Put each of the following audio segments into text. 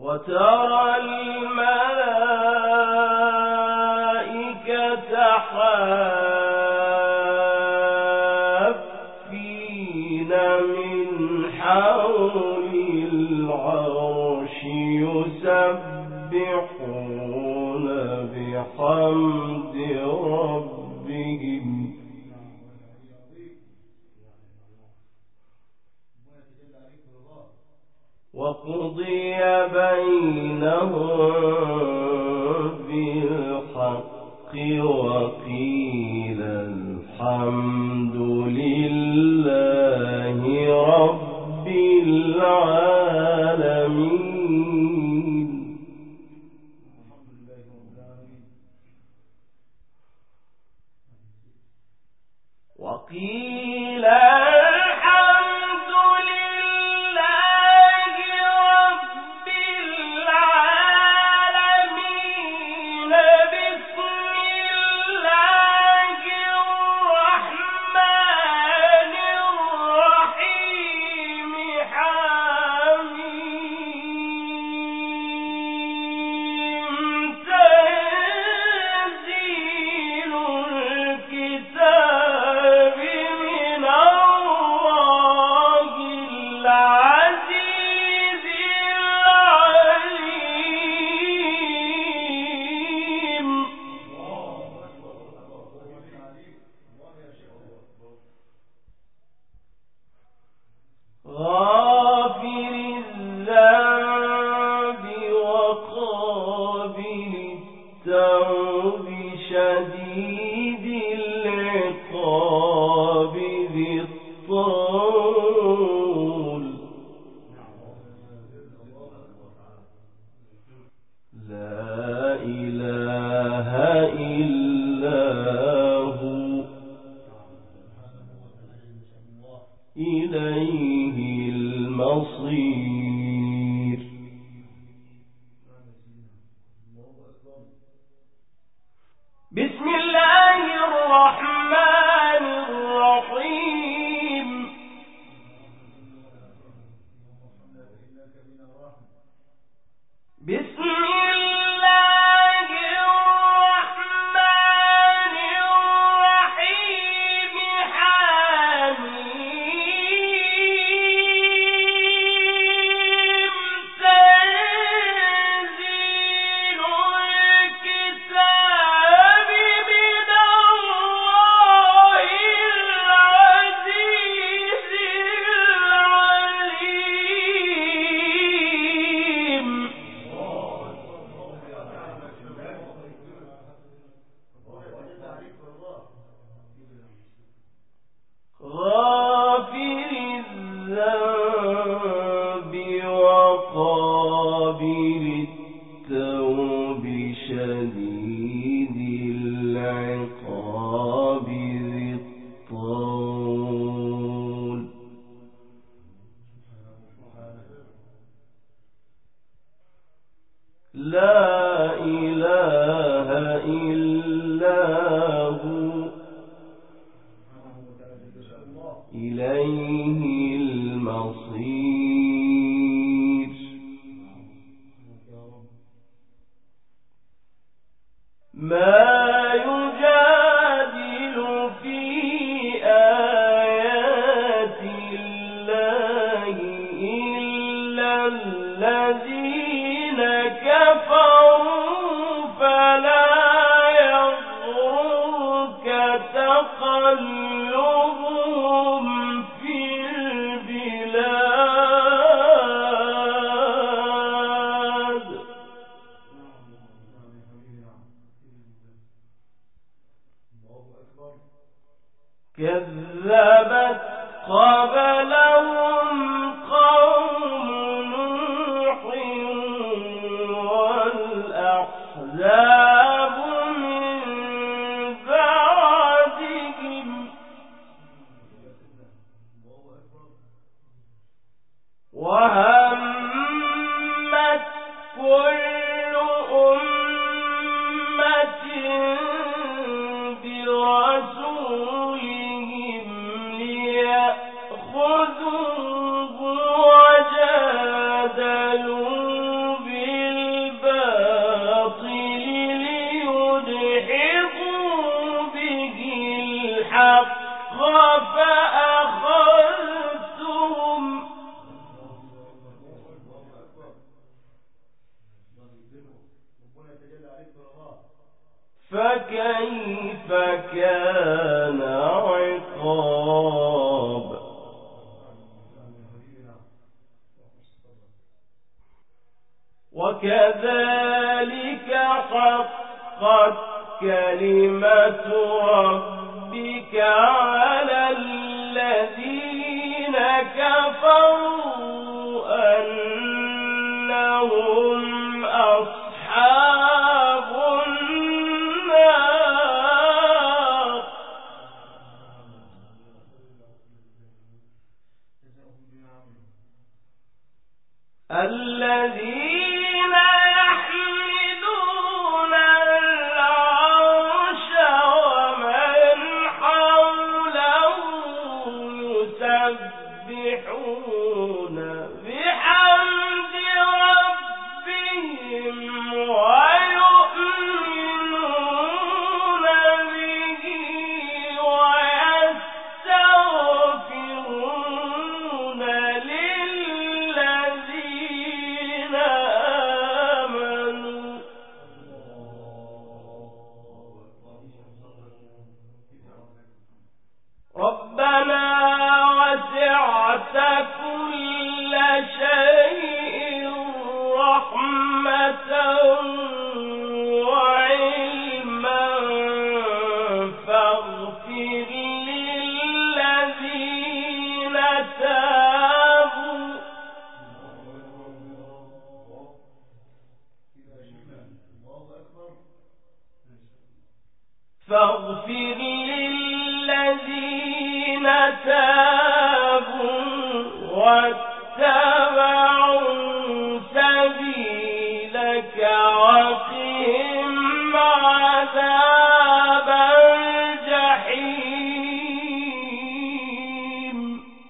وترى الملائكة حافين من حول العرش يسبحون بحمد ربهم وقضي بينهم بالحق وقيل الحمد لله رب العالمين. وقيل الحمد لله رب العالمين. بسم الله الرحمن الرحيم. حميم. تنزيل الكتاب من الله العزيز العليم. غافر الذنب وقابل التوب شديد العقاب ذي الطول. لا إله إلا هو إليه المصير. بسم الله الرحمن الرحيم. بسم الله الرحمن الرحيم. حميم. تنزيل الكتاب من الله العزيز العليم. غافر الذنب وقابل التوب شديد العقاب ذي الطول. لا إله إلا هو إليه المصير. ما يجادل في آيات الله إلا الذين كفروا فلا يغرك تقلبهم في البلاد. كذبت قبلهم قوم نوح وكذلك حقت كلمة ربك على الذين كفروا أنهم أصحاب النار. الذين يحملون العرش ومن حوله يسبحون بحمد ربهم ويؤمنون به ويستغفرون للذين آمنوا. ربنا وسعت كل شيء رحمة وعلما فاغفر للذين تابوا واتبعوا سبيلك وقهم عذاب الجحيم.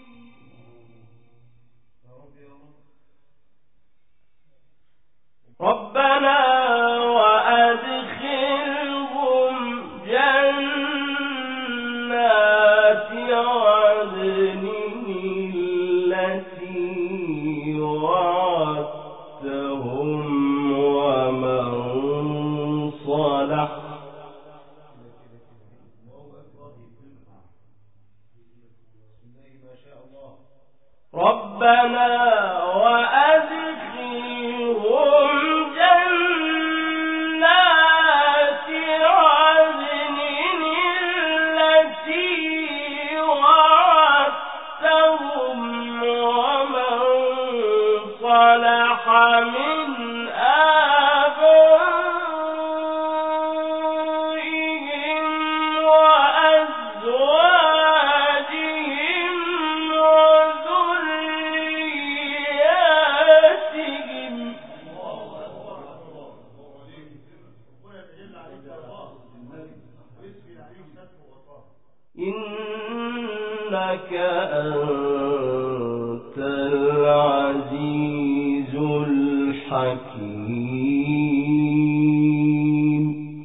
ربنا وأدخلهم جنات عدن التي وعدتهم ومن صلح ربنا وأدخلهم جنات عدن التي وعدتهم ومن صلح من آبائهم وأزواجهم وذرياتهم إنك أنت العزيز الحكيم.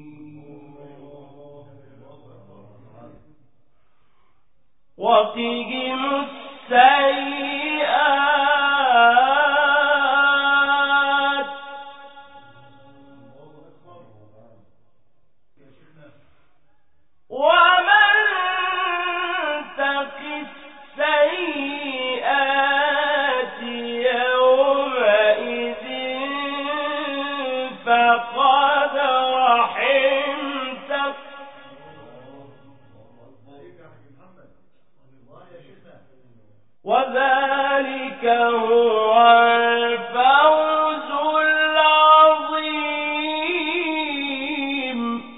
وقهم السيئات ومن تق السيئات يومئذ فقد رحمته وذلك هو الفوز العظيم.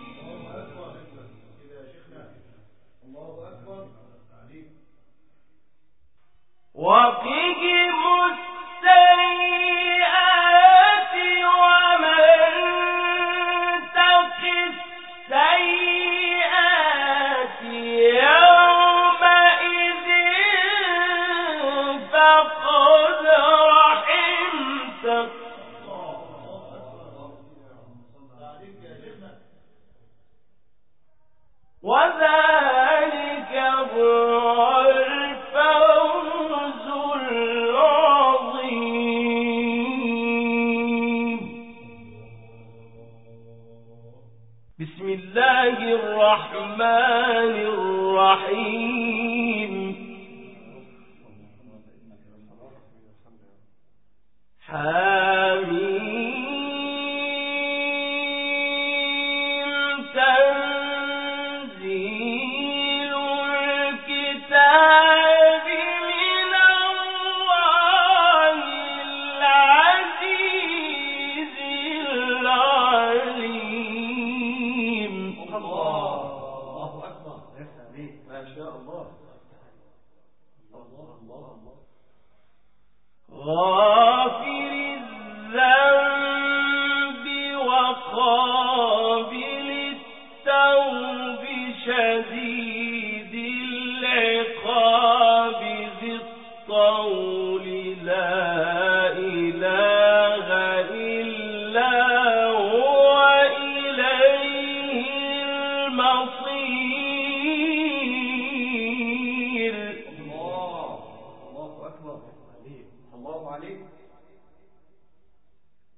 وقهم السيئات ومن تق السيئات يومئذ فقد رحمته وذلك هو الفوز العظيم. بسم الله الرحمن الرحيم. حميم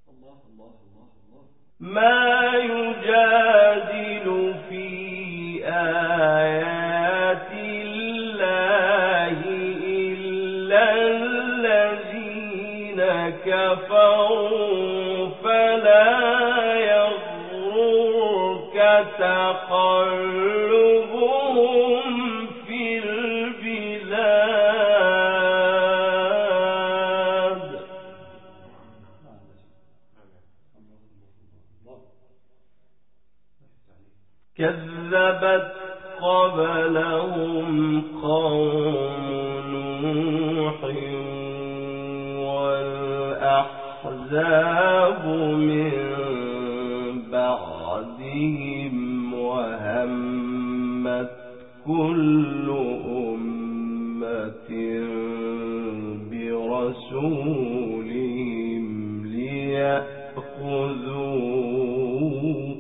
ما يجادل في آيات الله إلا الذين كفروا فلا يغررك تقلبهم في البلاد كذبت قبلهم قوم نوح والأحزاب من بعدهم وهمت كل أمة برسولهم ليأخذوه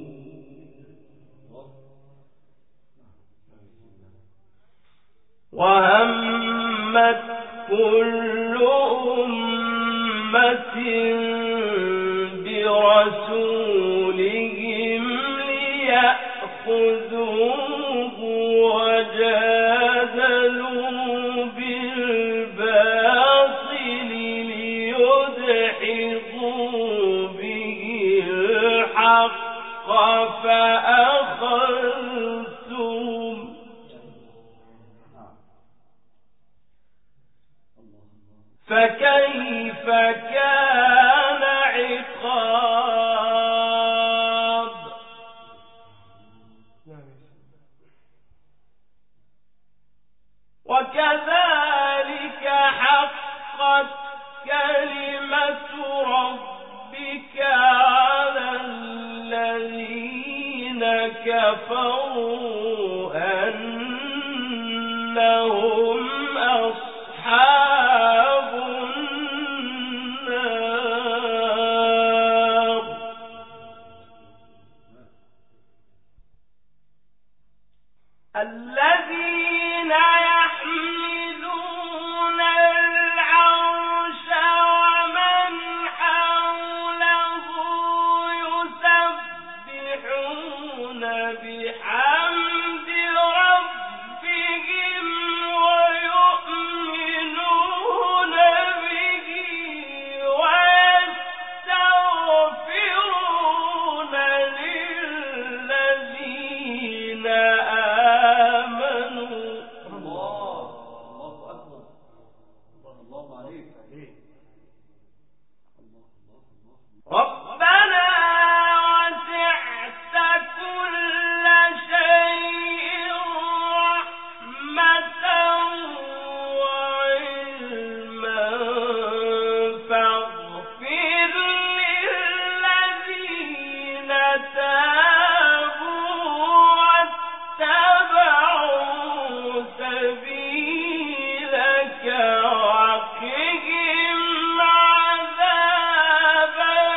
وهمت كل أمة برسولهم ليأخذوه وجادلوا بالباطل ليدحضوا به الحق فأخذتهم فكيف كان عقاب وكذلك حقت كلمة ربك على الذين كفروا أنهم أصحاب النار الذين يحملون العرش ومن حوله يسبحون بحمد ربهم ويؤمنون به ويستغفرون للذين آمنوا الله أكبر الله عليك ربنا وسعت كل شيء رحمة وعلما فاغفر للذين تابوا واتبعوا سبيلك وقهم عذاب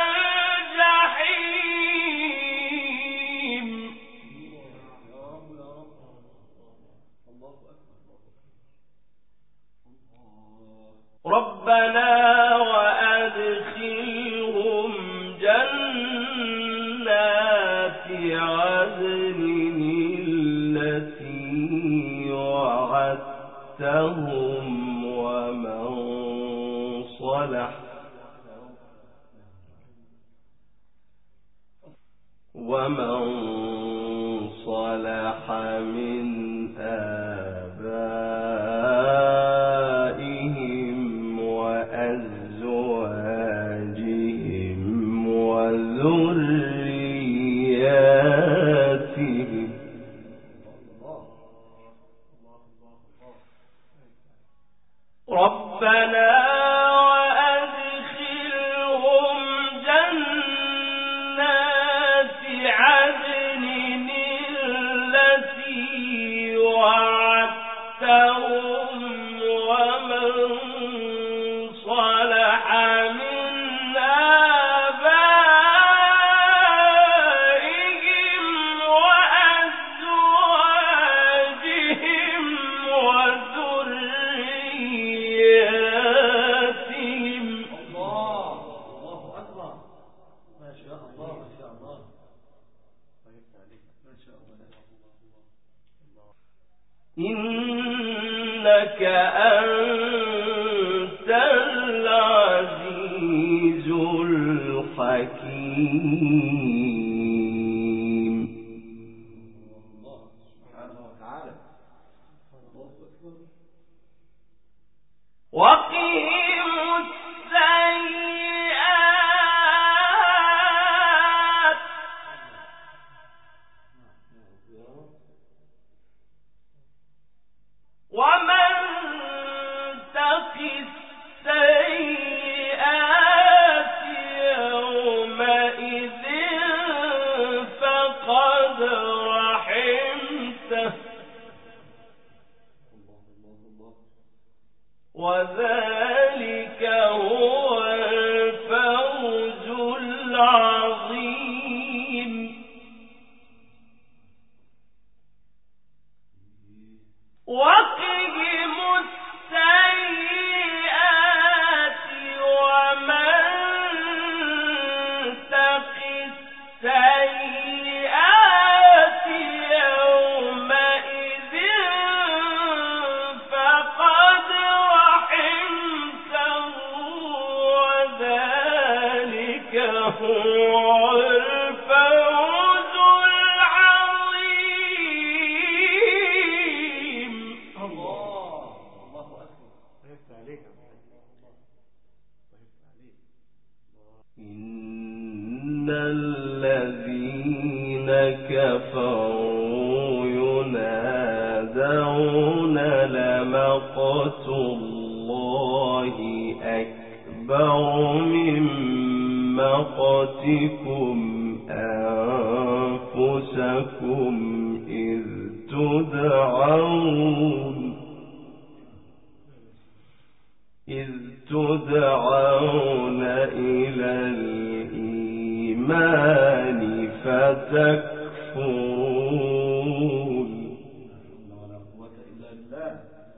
الجحيم يا رب يا رب الله أكبر ربنا وأدخلهم جنات عدن التي وعدتهم ومن صلح من آبائهم وأزواجهم وذرياتهم ربنا وأدخلهم جنات عدن التي إنك أنت العزيز الحكيم. الله سبحانه وتعالى. الله أكبر. وقهم السيئات ومن تق السيئات يومئذ فقد رحمته وذلك هو الفوز العظيم. وقهم السيئات ومن تق السيئات يومئذ فقد رحمته وذلك هو الفوز العظيم. الله أكبر. إن الذين كفروا ينادون لمقت الله أكبر من مقتكم أنفسكم إذ تدعون إلى الإيمان فتكفرون. ولا قوة إلا بالله.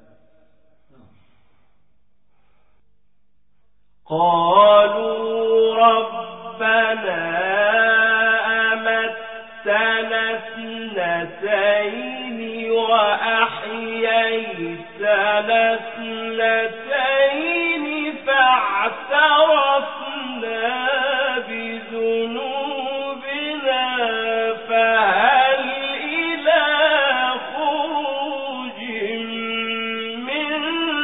قالوا ربنا أمتنا اثنتين وأحييتنا اثنتين فاعترفنا بذنوبنا فهل إلى خروج من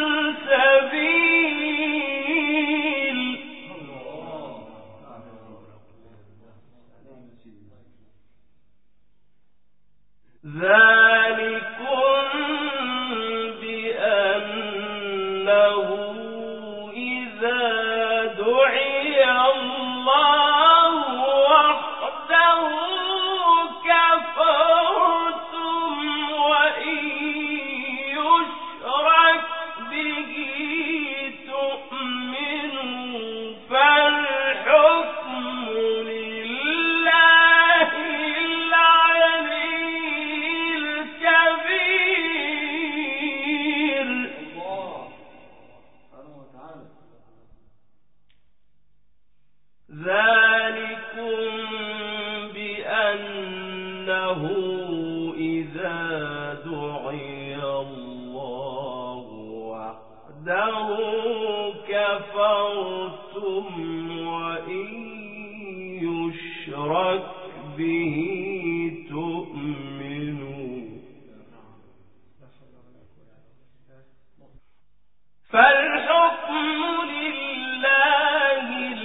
سبيل. ذلكم بأنه إذا دعي الله وحده كفرتم وإن يشرك به تؤمنوا فالحكم لله العلي الكبير. الله سبحانه وتعالى. ذلكم بأنه إذا دعي الله وحده كفرتم وإن يشرك به تؤمنوا فالحكم لله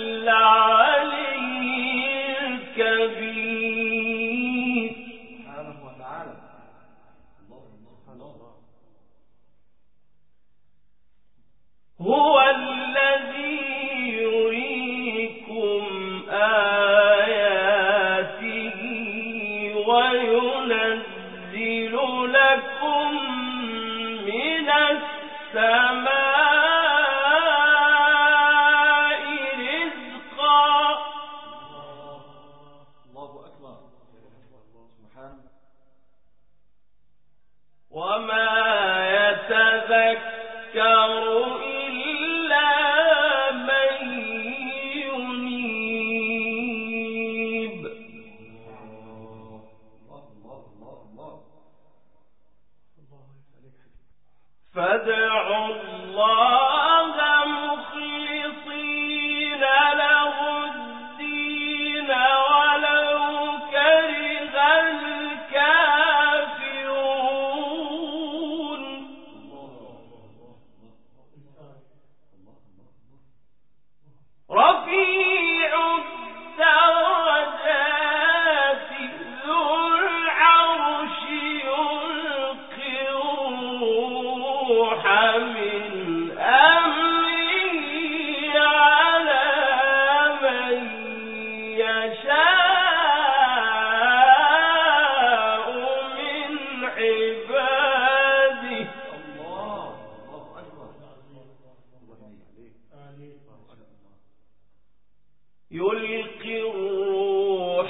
العلي الكبير. سبحانه وتعالى. الله. هو الذي يريكم آياته وينزل لكم من السماء رزقا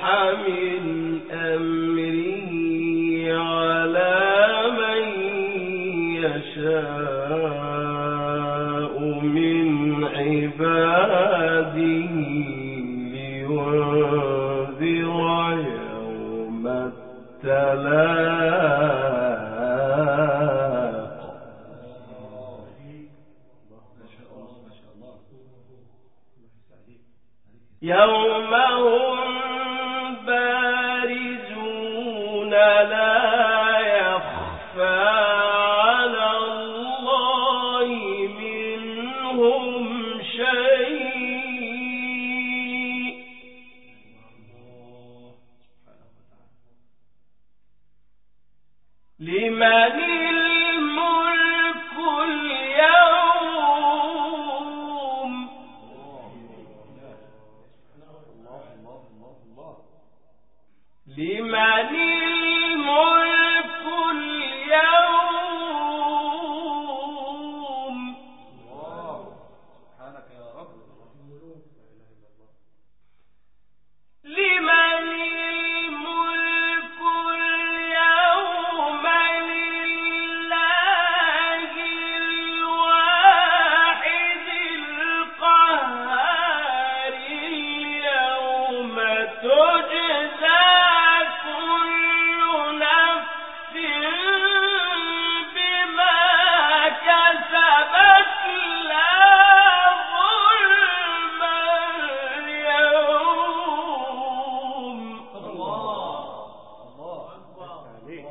من أمره على من يشاء من عباده لينذر يوم التلاق. يوم هم بارزون لا يخفى على الله منهم شيء لمن الملك اليوم لمن الملك اليوم. سبحانك يا رب. لمن الملك اليوم لله الواحد القهار. اليوم تجزى كل نفس بما كسبت لا ظلم اليوم. الله عليك.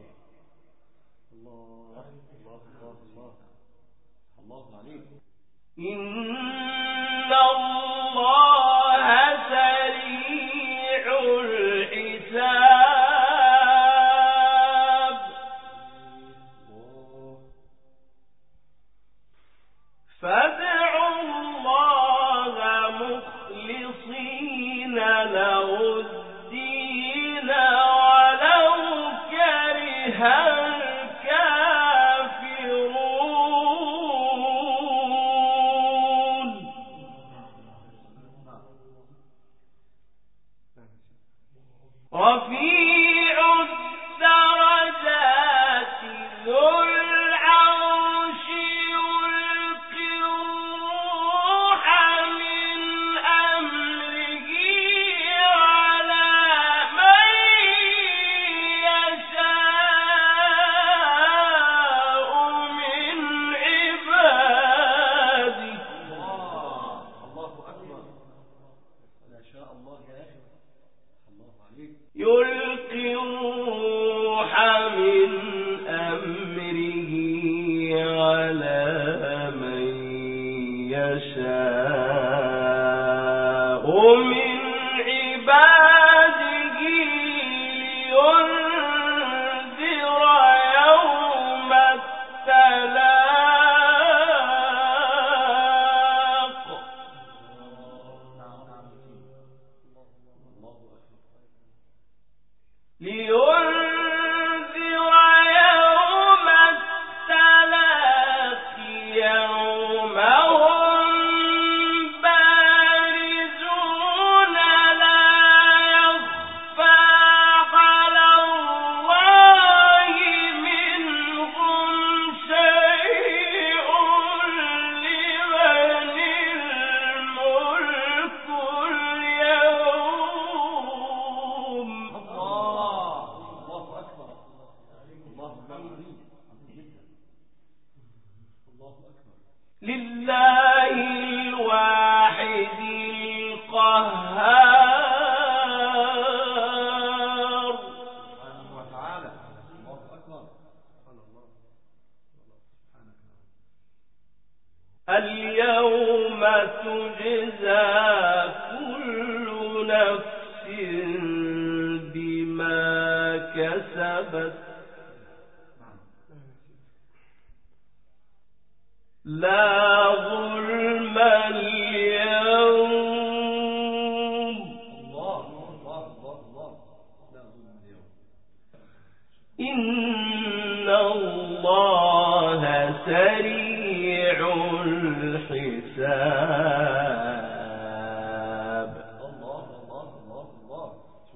الله عليك. إن الله سريع الحساب. فادعوا الله مخلصين له الدين ولو كره الكافرون. رفيع الدرجات ذو العرش يلقي الروح من أمره على من يشاء من عباده. الله أكبر. ما شاء الله يا أخي. الله عليك. يلقي الروح من أمره على من يشاء من عباده لينذر يوم التلاق. لينذر يوم التلاق يوم هم بارزون لا يخفى على الله منهم شيء لمن الملك اليوم. الله أكبر. الله عليك. الله أكبر. لله الواحد القهار. سبحانه وتعالى. الله أكبر. اليوم تجزى كل نفس بما كسبت لا ظلم اليوم. الله الله الله الله. لا ظلم اليوم. إن الله سريع الحساب. الله الله الله الله.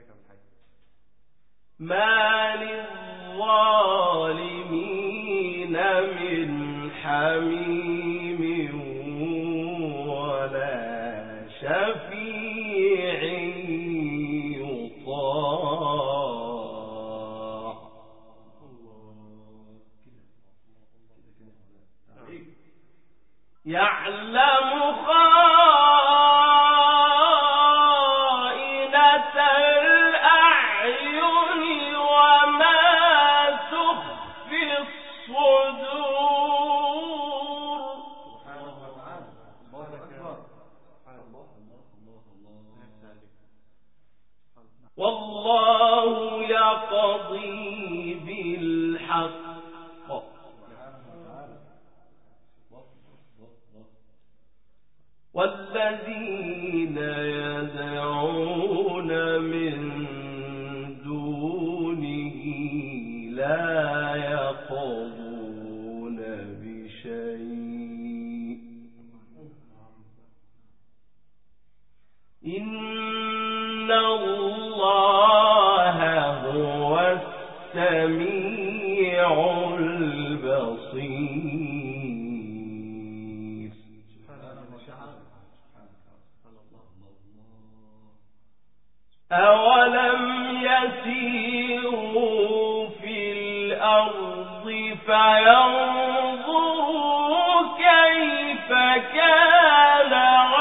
ما للظالمين من حميم ولا شفيع يطاع يعلم خائنة الأعين وما تخفي الصدور والله يقضي بالحق والذين يدعون من دونه لا يقضون بشيء إن الله هو السميع البصير أولم يسيروا في الأرض فينظروا كيف كان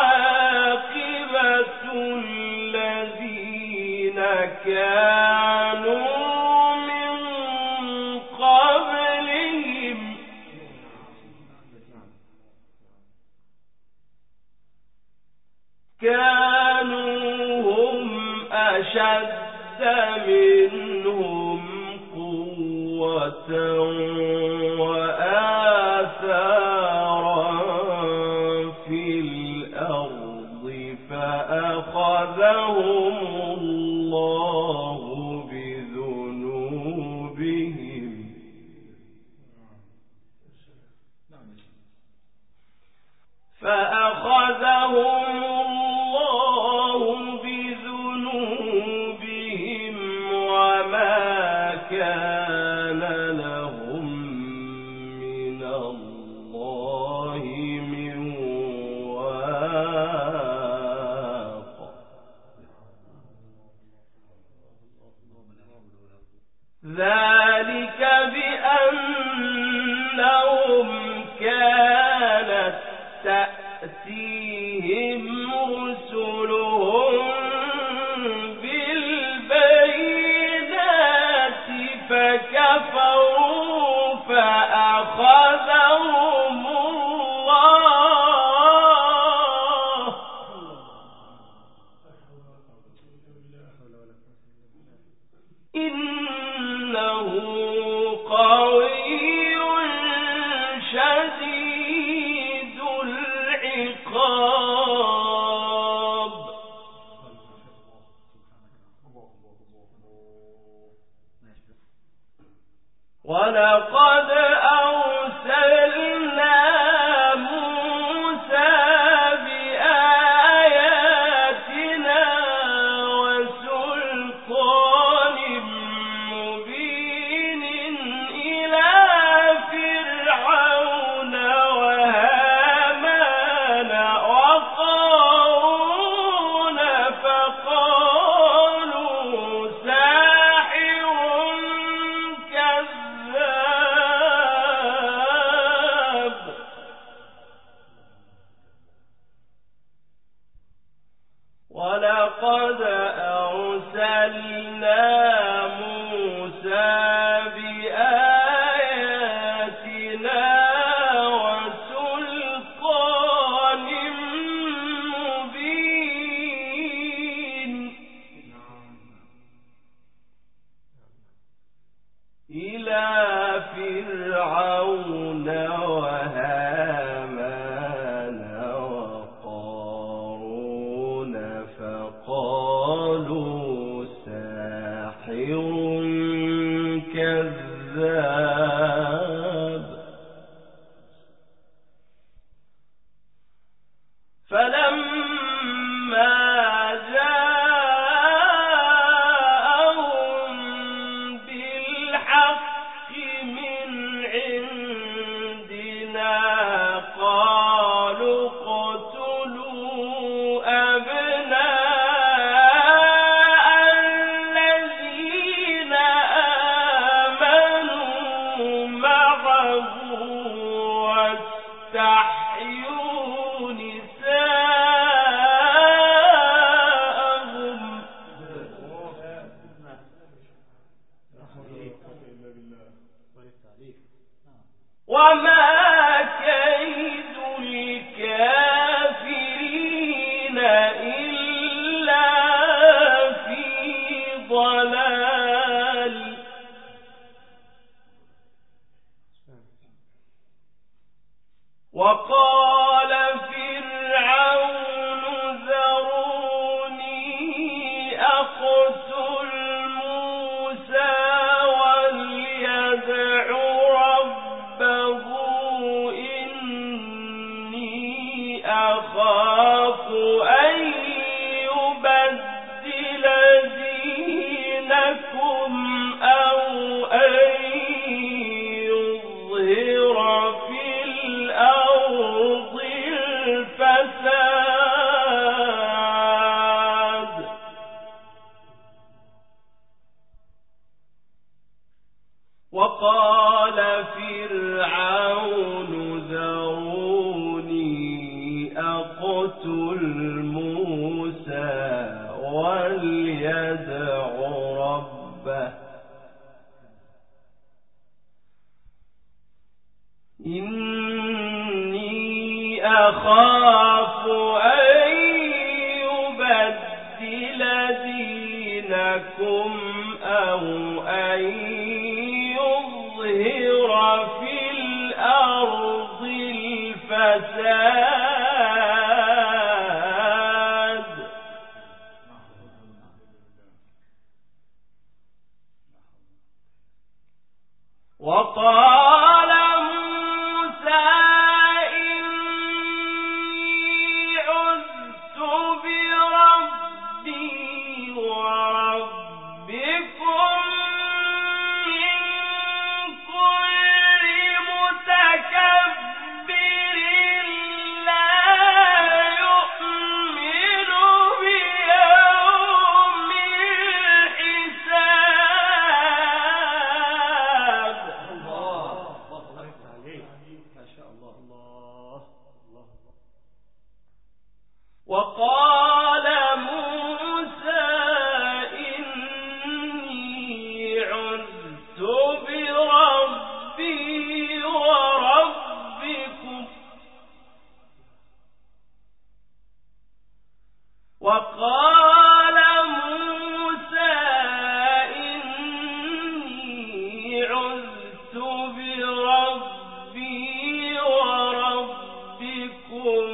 عاقبة الذين كانوا من قبلهم كانوا هم أشد منهم قوة وآثارا في الأرض فأخذهم الله بذنوبهم وما كان لهم من الله من واق ذلك بأنهم كانت تأتيهم رسلهم بالبينات فكفروا فأخذهم الله إنه قوي شديد العقاب ولقد أرسلنا موسى بآياتنا وسلطان مبين إلى فرعون وهامان وقارون فقالوا ساحر كذاب ولقد أرسلنا موسى بآياتنا وسلطان مبين إلى فرعون وهامان وقارون فقالوا ساحر فليدع ربه إني أخاف أن يبدل دينكم أو أن يظهر في الأرض الفساد وقال موسى إني عذت بربي وربكم من كل متكبر لا يؤمن بيوم الحساب. الله عليك ما شاء الله. الله الله. وقال موسى إني عذت بربي وربكم وقال موسى إني عذت بربي وربكم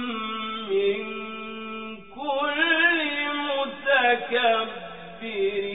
من كل متكبر